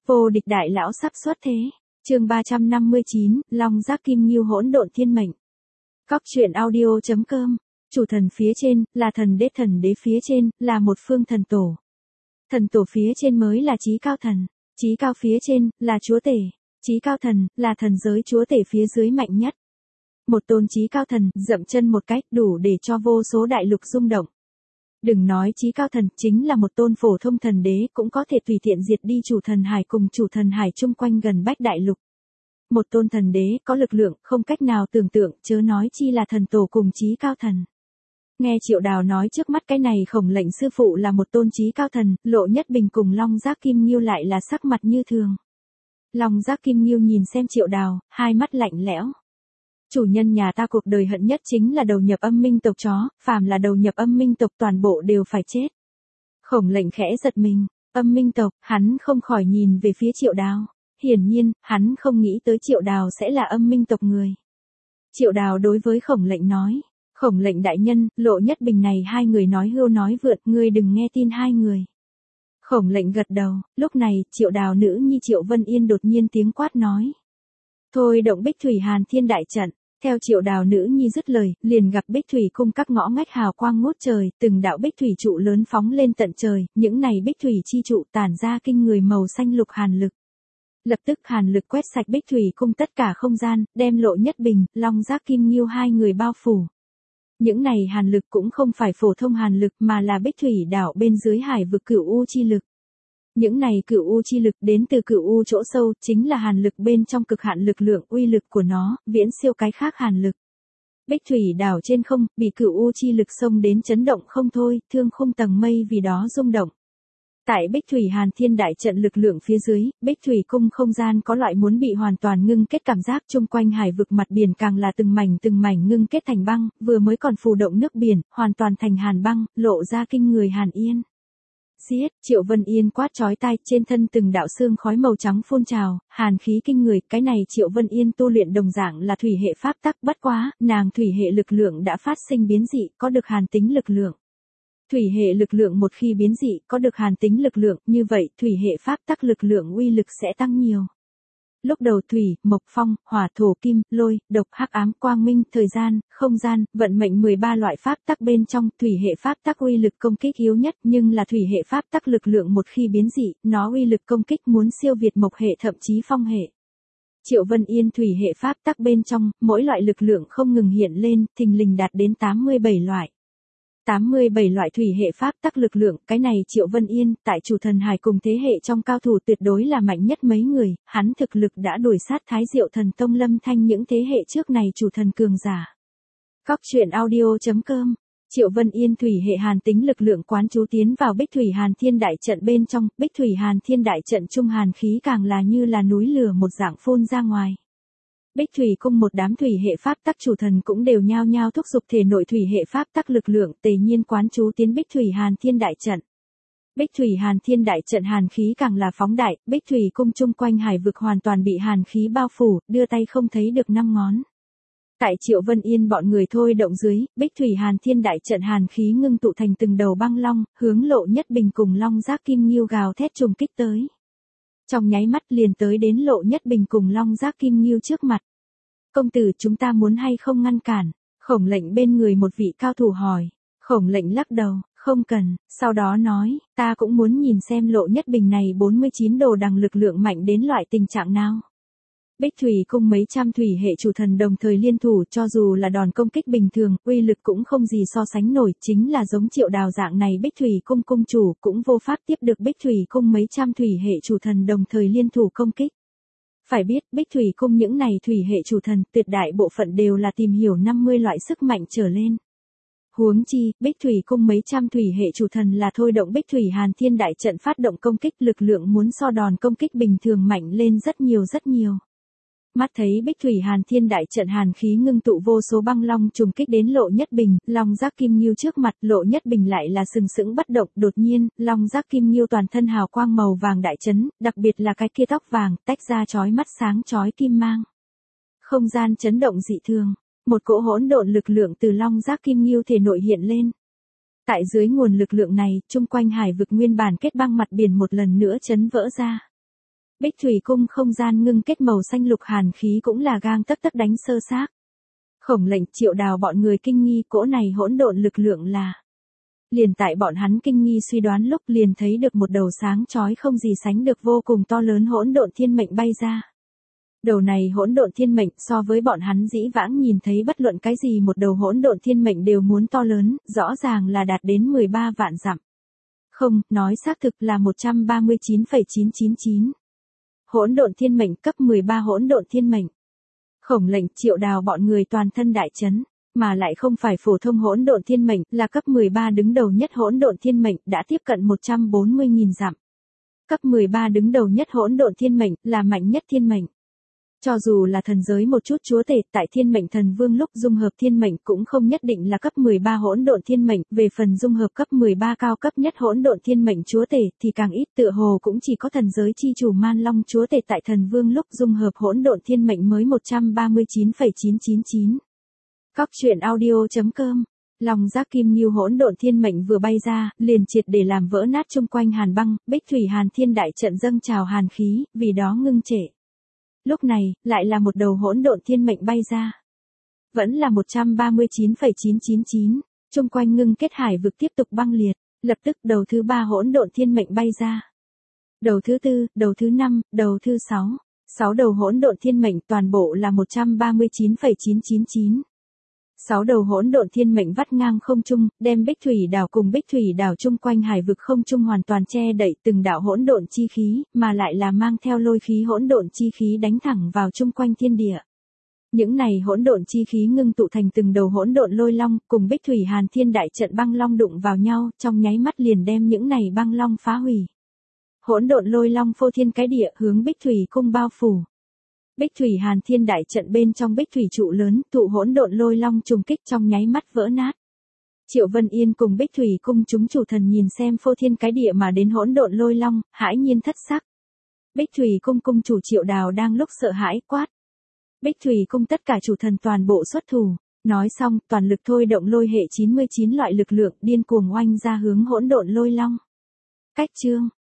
Vô địch đại lão sắp xuất thế. Chương 359, Long Giác Kim Ngưu hỗn độn thiên mệnh. Cóc truyện audio.com. Chủ thần phía trên là thần đế phía trên là một phương thần tổ. Thần tổ phía trên mới là chí cao thần, chí cao phía trên là chúa tể, chí cao thần là thần giới chúa tể phía dưới mạnh nhất. Một tôn chí cao thần dậm chân một cách đủ để cho vô số đại lục rung động. Đừng nói chí cao thần, chính là một tôn phổ thông thần đế cũng có thể tùy tiện diệt đi chủ thần hải cùng chủ thần hải chung quanh gần bách đại lục. Một tôn thần đế có lực lượng không cách nào tưởng tượng, chớ nói chi là thần tổ cùng chí cao thần. Nghe Triệu Đào nói trước mắt cái này Khổng Lệnh sư phụ là một tôn chí cao thần, Lộ Nhất Bình cùng Long Giác Kim Ngưu lại là sắc mặt như thường. Long Giác Kim Ngưu nhìn xem Triệu Đào, hai mắt lạnh lẽo. Chủ nhân nhà ta cuộc đời hận nhất chính là đầu nhập âm minh tộc chó, phàm là đầu nhập âm minh tộc toàn bộ đều phải chết. Khổng Lệnh khẽ giật mình, âm minh tộc, hắn không khỏi nhìn về phía Triệu Đào. Hiển nhiên, hắn không nghĩ tới Triệu Đào sẽ là âm minh tộc người. Triệu Đào đối với Khổng Lệnh nói, Khổng Lệnh đại nhân, Lộ Nhất Bình này hai người nói hưu nói vượt, ngươi đừng nghe tin hai người. Khổng Lệnh gật đầu, lúc này, Triệu Đào nữ nhi Triệu Vân Yên đột nhiên tiếng quát nói. Thôi động Bích Thủy Hàn Thiên đại trận. Theo Triệu Đào nữ nhi dứt lời, liền gặp Bích Thủy cung các ngõ ngách hào quang ngút trời, từng đạo Bích Thủy trụ lớn phóng lên tận trời, những này Bích Thủy chi trụ tản ra kinh người màu xanh lục hàn lực. Lập tức hàn lực quét sạch Bích Thủy cung tất cả không gian, đem Lộ Nhất Bình, Long Giác Kim Ngưu hai người bao phủ. Những này hàn lực cũng không phải phổ thông hàn lực mà là Bích Thủy đảo bên dưới hải vực Cửu U chi lực. Những này Cửu U chi lực đến từ Cửu U chỗ sâu, chính là hàn lực bên trong cực hạn lực lượng, uy lực của nó viễn siêu cái khác hàn lực. Bích Thủy đảo trên không, bị Cửu U chi lực xông đến chấn động không thôi, thương khung tầng mây vì đó rung động. Tại Bích Thủy Hàn Thiên đại trận lực lượng phía dưới, Bích Thủy cung không gian có loại muốn bị hoàn toàn ngưng kết cảm giác, chung quanh hải vực mặt biển càng là từng mảnh ngưng kết thành băng, vừa mới còn phù động nước biển, hoàn toàn thành hàn băng, lộ ra kinh người hàn yên. Giết, Triệu Vân Yên quát chói tai, trên thân từng đạo xương khói màu trắng phun trào, hàn khí kinh người, cái này Triệu Vân Yên tu luyện đồng dạng là thủy hệ pháp tắc, bất quá, nàng thủy hệ lực lượng đã phát sinh biến dị, có được hàn tính lực lượng. Thủy hệ lực lượng một khi biến dị, có được hàn tính lực lượng, như vậy, thủy hệ pháp tắc lực lượng uy lực sẽ tăng nhiều. Lúc đầu thủy, mộc phong, hỏa thổ kim, lôi, độc hắc ám quang minh, thời gian, không gian, vận mệnh 13 loại pháp tắc bên trong, thủy hệ pháp tắc uy lực công kích yếu nhất, nhưng là thủy hệ pháp tắc lực lượng một khi biến dị, nó uy lực công kích muốn siêu việt mộc hệ thậm chí phong hệ. Triệu Vân Yên thủy hệ pháp tắc bên trong, mỗi loại lực lượng không ngừng hiện lên, thình lình đạt đến 87 loại. 87 loại thủy hệ pháp tắc lực lượng, cái này Triệu Vân Yên, tại chủ thần hải cùng thế hệ trong cao thủ tuyệt đối là mạnh nhất mấy người, hắn thực lực đã đuổi sát Thái Diệu Thần Tông Lâm Thanh những thế hệ trước này chủ thần cường giả. Cóc truyện audio.com. Triệu Vân Yên thủy hệ hàn tính lực lượng quán chú tiến vào Bích Thủy Hàn Thiên đại trận bên trong, Bích Thủy Hàn Thiên đại trận trung hàn khí càng là như là núi lửa một dạng phun ra ngoài. Bích Thủy cung một đám thủy hệ pháp tắc chủ thần cũng đều nhao nhao thúc giục thể nội thủy hệ pháp tắc lực lượng, tề nhiên quán chú tiến Bích Thủy Hàn Thiên đại trận. Bích Thủy Hàn Thiên đại trận hàn khí càng là phóng đại, Bích Thủy cung chung quanh hải vực hoàn toàn bị hàn khí bao phủ, đưa tay không thấy được năm ngón. Tại Triệu Vân Yên bọn người thôi động dưới, Bích Thủy Hàn Thiên đại trận hàn khí ngưng tụ thành từng đầu băng long, hướng Lộ Nhất Bình cùng Long Giác Kim Ngưu gào thét trùng kích tới. Trong nháy mắt liền tới đến Lộ Nhất Bình cùng Long Giác Kim Ngưu trước mặt. Công tử, chúng ta muốn hay không ngăn cản? Khổng Lệnh bên người một vị cao thủ hỏi. Khổng Lệnh lắc đầu, không cần, sau đó nói, ta cũng muốn nhìn xem Lộ Nhất Bình này 49 đồ đằng lực lượng mạnh đến loại tình trạng nào. Bích Thủy cung mấy trăm thủy hệ chủ thần đồng thời liên thủ, cho dù là đòn công kích bình thường, uy lực cũng không gì so sánh nổi, chính là giống Triệu Đào dạng này Bích Thủy cung cung chủ cũng vô pháp tiếp được Bích Thủy cung mấy trăm thủy hệ chủ thần đồng thời liên thủ công kích. Phải biết, Bích Thủy cung những này thủy hệ chủ thần, tuyệt đại bộ phận đều là tìm hiểu 50 loại sức mạnh trở lên. Huống chi, Bích Thủy cung mấy trăm thủy hệ chủ thần là thôi động Bích Thủy Hàn Thiên đại trận phát động công kích, lực lượng muốn so đòn công kích bình thường mạnh lên rất nhiều. Mắt thấy Bích Thủy Hàn Thiên đại trận hàn khí ngưng tụ vô số băng long trùng kích đến Lộ Nhất Bình, Long Giác Kim Ngưu trước mặt, Lộ Nhất Bình lại là sừng sững bất động, đột nhiên, Long Giác Kim Ngưu toàn thân hào quang màu vàng đại chấn, đặc biệt là cái kia tóc vàng, tách ra chói mắt sáng chói kim mang. Không gian chấn động dị thường, một cỗ hỗn độn lực lượng từ Long Giác Kim Ngưu thể nội hiện lên. Tại dưới nguồn lực lượng này, chung quanh hải vực nguyên bản kết băng mặt biển một lần nữa chấn vỡ ra. Bích thủy cung không gian ngưng kết màu xanh lục hàn khí cũng là gang tấc tấc đánh sơ xác. Khổng Lệnh, Triệu Đào bọn người kinh nghi cỗ này hỗn độn lực lượng là. Liền tại bọn hắn kinh nghi suy đoán lúc liền thấy được một đầu sáng chói không gì sánh được vô cùng to lớn hỗn độn thiên mệnh bay ra. Đầu này hỗn độn thiên mệnh so với bọn hắn dĩ vãng nhìn thấy bất luận cái gì một đầu hỗn độn thiên mệnh đều muốn to lớn, rõ ràng là đạt đến 13 vạn dặm. Không, nói xác thực là 139,999. Hỗn độn thiên mệnh cấp 13 hỗn độn thiên mệnh. Khổng Lệnh, Triệu Đào bọn người toàn thân đại chấn, mà lại không phải phổ thông hỗn độn thiên mệnh, là cấp 13 đứng đầu nhất hỗn độn thiên mệnh, đã tiếp cận 140.000 dặm. Cấp 13 đứng đầu nhất hỗn độn thiên mệnh, là mạnh nhất thiên mệnh. Cho dù là thần giới một chút chúa tể tại thiên mệnh thần vương lúc dung hợp thiên mệnh cũng không nhất định là cấp 13 hỗn độn thiên mệnh, về phần dung hợp cấp 13 cao cấp nhất hỗn độn thiên mệnh chúa tể thì càng ít, tựa hồ cũng chỉ có thần giới chi chủ Man Long chúa tể tại thần vương lúc dung hợp hỗn độn thiên mệnh mới 139,999. Cóc truyện audio.com. Long giác kim ngưu hỗn độn thiên mệnh vừa bay ra, liền triệt để làm vỡ nát chung quanh hàn băng, Bích thủy hàn thiên đại trận dâng trào hàn khí, vì đó ngưng trệ. Lúc này, lại là một đầu hỗn độn thiên mệnh bay ra. Vẫn là 139,999, chung quanh ngưng kết hải vực tiếp tục băng liệt, lập tức đầu thứ 3 hỗn độn thiên mệnh bay ra. Đầu thứ 4, đầu thứ 5, đầu thứ 6. 6 đầu hỗn độn thiên mệnh toàn bộ là 139,999. 6 đầu hỗn độn thiên mệnh vắt ngang không trung, đem Bích thủy đảo cùng Bích thủy đảo chung quanh hải vực không trung hoàn toàn che đậy từng đạo hỗn độn chi khí, mà lại là mang theo lôi khí hỗn độn chi khí đánh thẳng vào chung quanh thiên địa. Những này hỗn độn chi khí ngưng tụ thành từng đầu hỗn độn lôi long, cùng Bích thủy hàn thiên đại trận băng long đụng vào nhau, trong nháy mắt liền đem những này băng long phá hủy. Hỗn độn lôi long phô thiên cái địa hướng Bích thủy cung bao phủ. Bích thủy hàn thiên đại trận bên trong Bích thủy trụ lớn, tụ hỗn độn lôi long trùng kích trong nháy mắt vỡ nát. Triệu Vân Yên cùng Bích thủy cung chúng chủ thần nhìn xem phô thiên cái địa mà đến hỗn độn lôi long, hãi nhiên thất sắc. Bích thủy cung cung chủ Triệu Đào đang lúc sợ hãi quát. Bích thủy cung tất cả chủ thần toàn bộ xuất thủ, nói xong, toàn lực thôi động lôi hệ 99 loại lực lượng điên cuồng oanh ra hướng hỗn độn lôi long. Cách chương